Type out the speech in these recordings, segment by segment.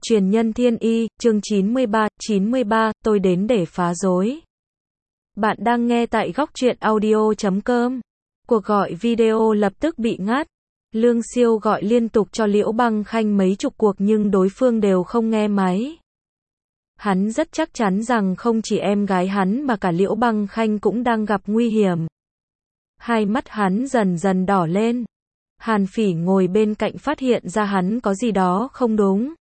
Truyền nhân thiên y, chương 93, tôi đến để phá rối. Bạn đang nghe tại góc truyện audio.com. Cuộc gọi video lập tức bị ngắt. Lương Siêu gọi liên tục cho Liễu Băng Khanh mấy chục cuộc nhưng đối phương đều không nghe máy. Hắn rất chắc chắn rằng không chỉ em gái hắn mà cả Liễu Băng Khanh cũng đang gặp nguy hiểm. Hai mắt hắn dần dần đỏ lên. Hàn Phỉ ngồi bên cạnh phát hiện ra hắn có gì đó không đúng.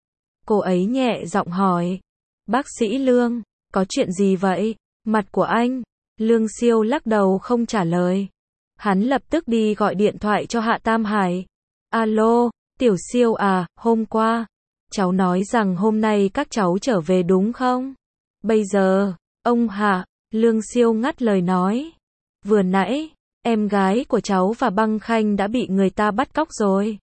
Cô ấy nhẹ giọng hỏi. Bác sĩ Lương, có chuyện gì vậy? Mặt của anh. Lương Siêu lắc đầu không trả lời. Hắn lập tức đi gọi điện thoại cho Hạ Tam Hải. Alo, Tiểu Siêu à, hôm qua. Cháu nói rằng hôm nay các cháu trở về đúng không? Bây giờ, ông Hạ, Lương Siêu ngắt lời nói. Vừa nãy, em gái của cháu và Băng Khanh đã bị người ta bắt cóc rồi.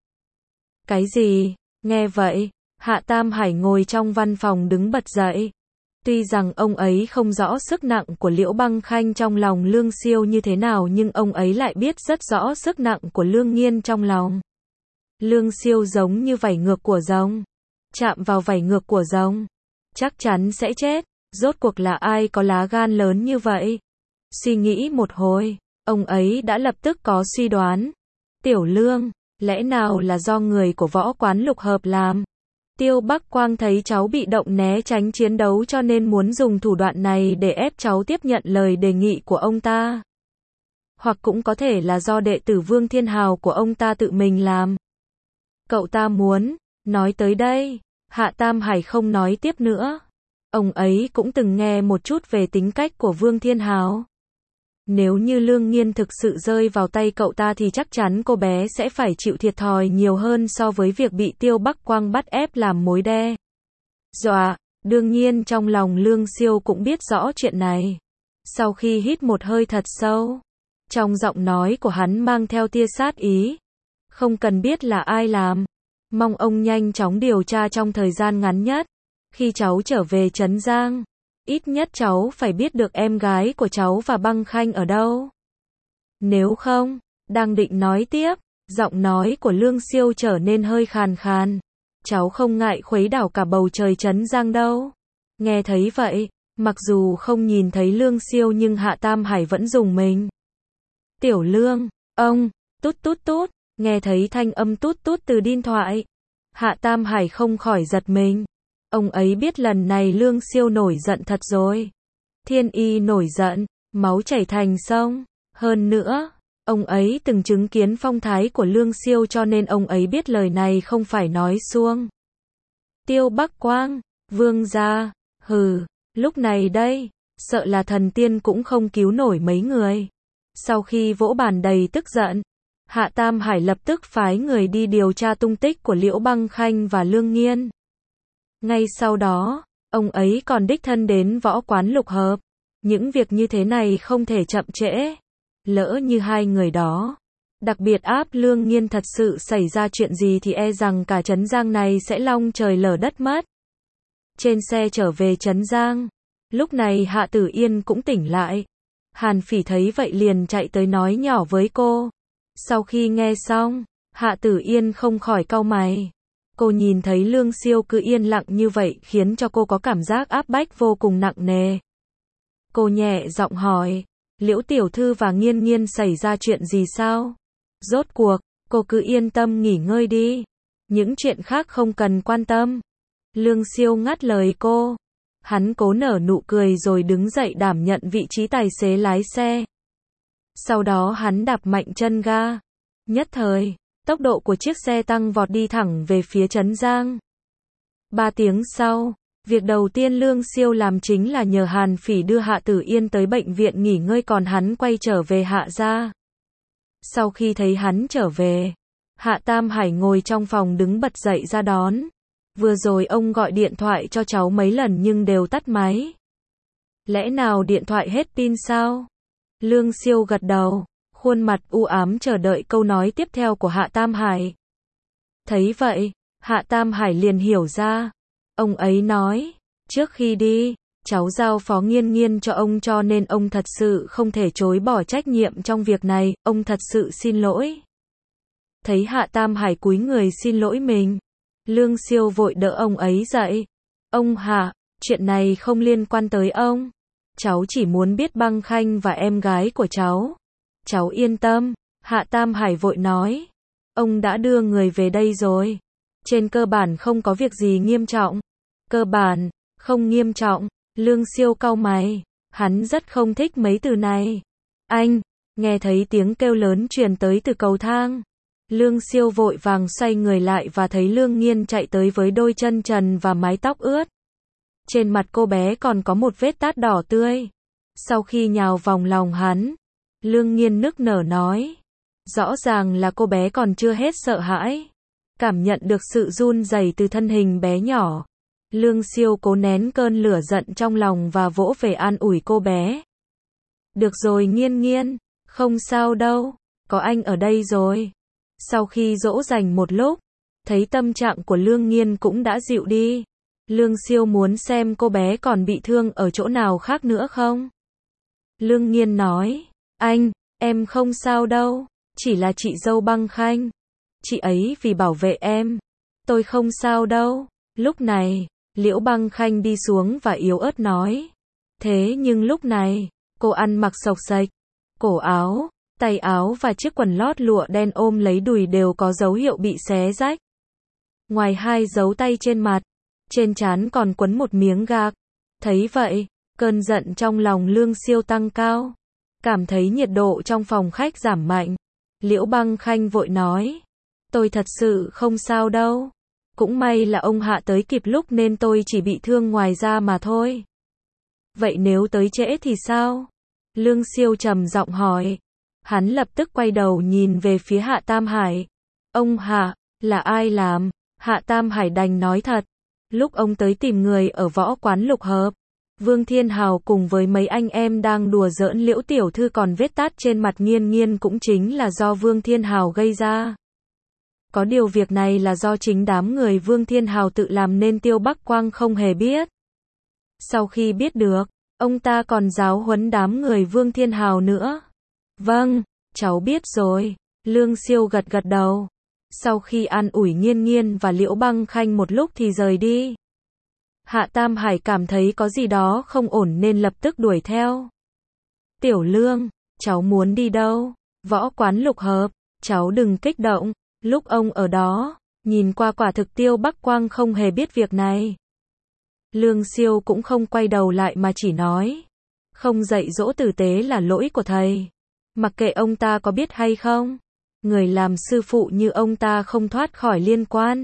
Cái gì? Nghe vậy, Hạ Tam Hải ngồi trong văn phòng đứng bật dậy. Tuy rằng ông ấy không rõ sức nặng của Liễu Băng Khanh trong lòng Lương Siêu như thế nào nhưng ông ấy lại biết rất rõ sức nặng của Lương Nghiên trong lòng. Lương Siêu giống như vảy ngược của rồng. Chạm vào vảy ngược của rồng, chắc chắn sẽ chết. Rốt cuộc là ai có lá gan lớn như vậy? Suy nghĩ một hồi, ông ấy đã lập tức có suy đoán. Tiểu Lương, lẽ nào là do người của võ quán lục hợp làm? Tiêu Bắc Quang thấy cháu bị động né tránh chiến đấu cho nên muốn dùng thủ đoạn này để ép cháu tiếp nhận lời đề nghị của ông ta. Hoặc cũng có thể là do đệ tử Vương Thiên Hào của ông ta tự mình làm. Cậu ta muốn, nói tới đây, Hạ Tam Hải không nói tiếp nữa. Ông ấy cũng từng nghe một chút về tính cách của Vương Thiên Hào. Nếu như Lương Nghiên thực sự rơi vào tay cậu ta thì chắc chắn cô bé sẽ phải chịu thiệt thòi nhiều hơn so với việc bị Tiêu Bắc Quang bắt ép làm mối đe dọa. Đương nhiên trong lòng Lương Siêu cũng biết rõ chuyện này. Sau khi hít một hơi thật sâu, trong giọng nói của hắn mang theo tia sát ý. Không cần biết là ai làm. Mong ông nhanh chóng điều tra trong thời gian ngắn nhất. Khi cháu trở về Trấn Giang, ít nhất cháu phải biết được em gái của cháu và Băng Khanh ở đâu. Nếu không, đang định nói tiếp, giọng nói của Lương Siêu trở nên hơi khàn khàn. Cháu không ngại khuấy đảo cả bầu trời Trấn Giang đâu. Nghe thấy vậy, mặc dù không nhìn thấy Lương Siêu nhưng Hạ Tam Hải vẫn rùng mình. Tiểu Lương, ông, tút tút tút, nghe thấy thanh âm tút tút từ điện thoại. Hạ Tam Hải không khỏi giật mình. Ông ấy biết lần này Lương Siêu nổi giận thật rồi. Thiên y nổi giận, máu chảy thành sông. Hơn nữa, ông ấy từng chứng kiến phong thái của Lương Siêu cho nên ông ấy biết lời này không phải nói suông. Tiêu Bắc Quang, Vương gia, hừ, lúc này đây, sợ là thần tiên cũng không cứu nổi mấy người. Sau khi vỗ bàn đầy tức giận, Hạ Tam Hải lập tức phái người đi điều tra tung tích của Liễu Băng Khanh và Lương Nghiên. Ngay sau đó, ông ấy còn đích thân đến võ quán lục hợp. Những việc như thế này không thể chậm trễ. Lỡ như hai người đó, đặc biệt áp Lương Nghiên thật sự xảy ra chuyện gì thì e rằng cả Trấn Giang này sẽ long trời lở đất mất. Trên xe trở về Trấn Giang, lúc này Hạ Tử Yên cũng tỉnh lại. Hàn Phỉ thấy vậy liền chạy tới nói nhỏ với cô. Sau khi nghe xong, Hạ Tử Yên không khỏi cau mày. Cô nhìn thấy Lương Siêu cứ yên lặng như vậy khiến cho cô có cảm giác áp bách vô cùng nặng nề. Cô nhẹ giọng hỏi, Liễu tiểu thư và Nghiên Nghiên xảy ra chuyện gì sao? Rốt cuộc, cô cứ yên tâm nghỉ ngơi đi. Những chuyện khác không cần quan tâm. Lương Siêu ngắt lời cô. Hắn cố nở nụ cười rồi đứng dậy đảm nhận vị trí tài xế lái xe. Sau đó hắn đạp mạnh chân ga. Nhất thời, tốc độ của chiếc xe tăng vọt đi thẳng về phía Trấn Giang. 3 tiếng sau, việc đầu tiên Lương Siêu làm chính là nhờ Hàn Phỉ đưa Hạ Tử Yên tới bệnh viện nghỉ ngơi còn hắn quay trở về Hạ gia. Sau khi thấy hắn trở về, Hạ Tam Hải ngồi trong phòng đứng bật dậy ra đón. Vừa rồi ông gọi điện thoại cho cháu mấy lần nhưng đều tắt máy. Lẽ nào điện thoại hết pin sao? Lương Siêu gật đầu. Khuôn mặt u ám chờ đợi câu nói tiếp theo của Hạ Tam Hải. Thấy vậy, Hạ Tam Hải liền hiểu ra. Ông ấy nói, trước khi đi, cháu giao phó Nghiên Nghiên cho ông cho nên ông thật sự không thể chối bỏ trách nhiệm trong việc này, ông thật sự xin lỗi. Thấy Hạ Tam Hải cúi người xin lỗi mình, Lương Siêu vội đỡ ông ấy dậy. Ông Hạ, chuyện này không liên quan tới ông. Cháu chỉ muốn biết Băng Khanh và em gái của cháu. Cháu yên tâm, Hạ Tam Hải vội nói. Ông đã đưa người về đây rồi. Trên cơ bản không có việc gì nghiêm trọng. Cơ bản, không nghiêm trọng. Lương Siêu cau mày. Hắn rất không thích mấy từ này. Anh, nghe thấy tiếng kêu lớn truyền tới từ cầu thang. Lương Siêu vội vàng xoay người lại và thấy Lương Nghiên chạy tới với đôi chân trần và mái tóc ướt. Trên mặt cô bé còn có một vết tát đỏ tươi. Sau khi nhào vòng lòng hắn, Lương Nghiên nức nở nói. Rõ ràng là cô bé còn chưa hết sợ hãi. Cảm nhận được sự run rẩy từ thân hình bé nhỏ. Lương Siêu cố nén cơn lửa giận trong lòng và vỗ về an ủi cô bé. Được rồi Nghiên Nghiên, không sao đâu, có anh ở đây rồi. Sau khi dỗ dành một lúc, thấy tâm trạng của Lương Nghiên cũng đã dịu đi. Lương Siêu muốn xem cô bé còn bị thương ở chỗ nào khác nữa không? Lương Nghiên nói, anh, em không sao đâu, chỉ là chị dâu Băng Khanh. Chị ấy vì bảo vệ em. Tôi không sao đâu. Lúc này, Liễu Băng Khanh đi xuống và yếu ớt nói. Thế nhưng lúc này, cô ăn mặc xộc xệch. Cổ áo, tay áo và chiếc quần lót lụa đen ôm lấy đùi đều có dấu hiệu bị xé rách. Ngoài hai dấu tay trên mặt, trên trán còn quấn một miếng gạc. Thấy vậy, cơn giận trong lòng Lương Siêu tăng cao. Cảm thấy nhiệt độ trong phòng khách giảm mạnh. Liễu Băng Khanh vội nói. Tôi thật sự không sao đâu. Cũng may là ông Hạ tới kịp lúc nên tôi chỉ bị thương ngoài da mà thôi. Vậy nếu tới trễ thì sao? Lương Siêu trầm giọng hỏi. Hắn lập tức quay đầu nhìn về phía Hạ Tam Hải. Ông Hạ, là ai làm? Hạ Tam Hải đành nói thật. Lúc ông tới tìm người ở võ quán lục hợp, Vương Thiên Hào cùng với mấy anh em đang đùa giỡn Liễu tiểu thư, còn vết tát trên mặt Nghiên Nghiên cũng chính là do Vương Thiên Hào gây ra. Có điều việc này là do chính đám người Vương Thiên Hào tự làm nên Tiêu Bắc Quang không hề biết. Sau khi biết được, ông ta còn giáo huấn đám người Vương Thiên Hào nữa. Vâng, cháu biết rồi. Lương Siêu gật gật đầu. Sau khi an ủi Nghiên Nghiên và Liễu Băng Khanh một lúc thì rời đi. Hạ Tam Hải cảm thấy có gì đó không ổn nên lập tức đuổi theo. Tiểu Lương, cháu muốn đi đâu? Võ quán lục hợp, cháu đừng kích động. Lúc ông ở đó, nhìn qua quả thực Tiêu Bắc Quang không hề biết việc này. Lương Siêu cũng không quay đầu lại mà chỉ nói. Không dạy dỗ tử tế là lỗi của thầy. Mặc kệ ông ta có biết hay không. Người làm sư phụ như ông ta không thoát khỏi liên quan.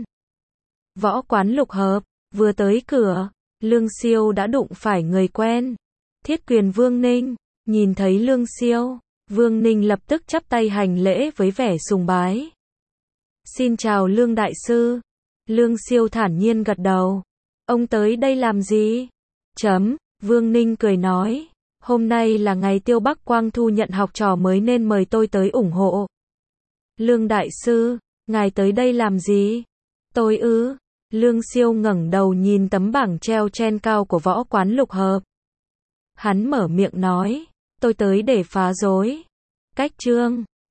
Võ quán lục hợp, vừa tới cửa, Lương Siêu đã đụng phải người quen. Thiết Quyền Vương Ninh, nhìn thấy Lương Siêu, Vương Ninh lập tức chắp tay hành lễ với vẻ sùng bái. Xin chào Lương Đại Sư. Lương Siêu thản nhiên gật đầu. Ông tới đây làm gì? Vương Ninh cười nói. Hôm nay là ngày Tiêu Bắc Quang thu nhận học trò mới nên mời tôi tới ủng hộ. Lương Đại Sư, ngài tới đây làm gì? Tôi ư? Lương Siêu ngẩng đầu nhìn tấm bảng treo trên cao của võ quán lục hợp. Hắn mở miệng nói. Tôi tới để phá rối. Cách chương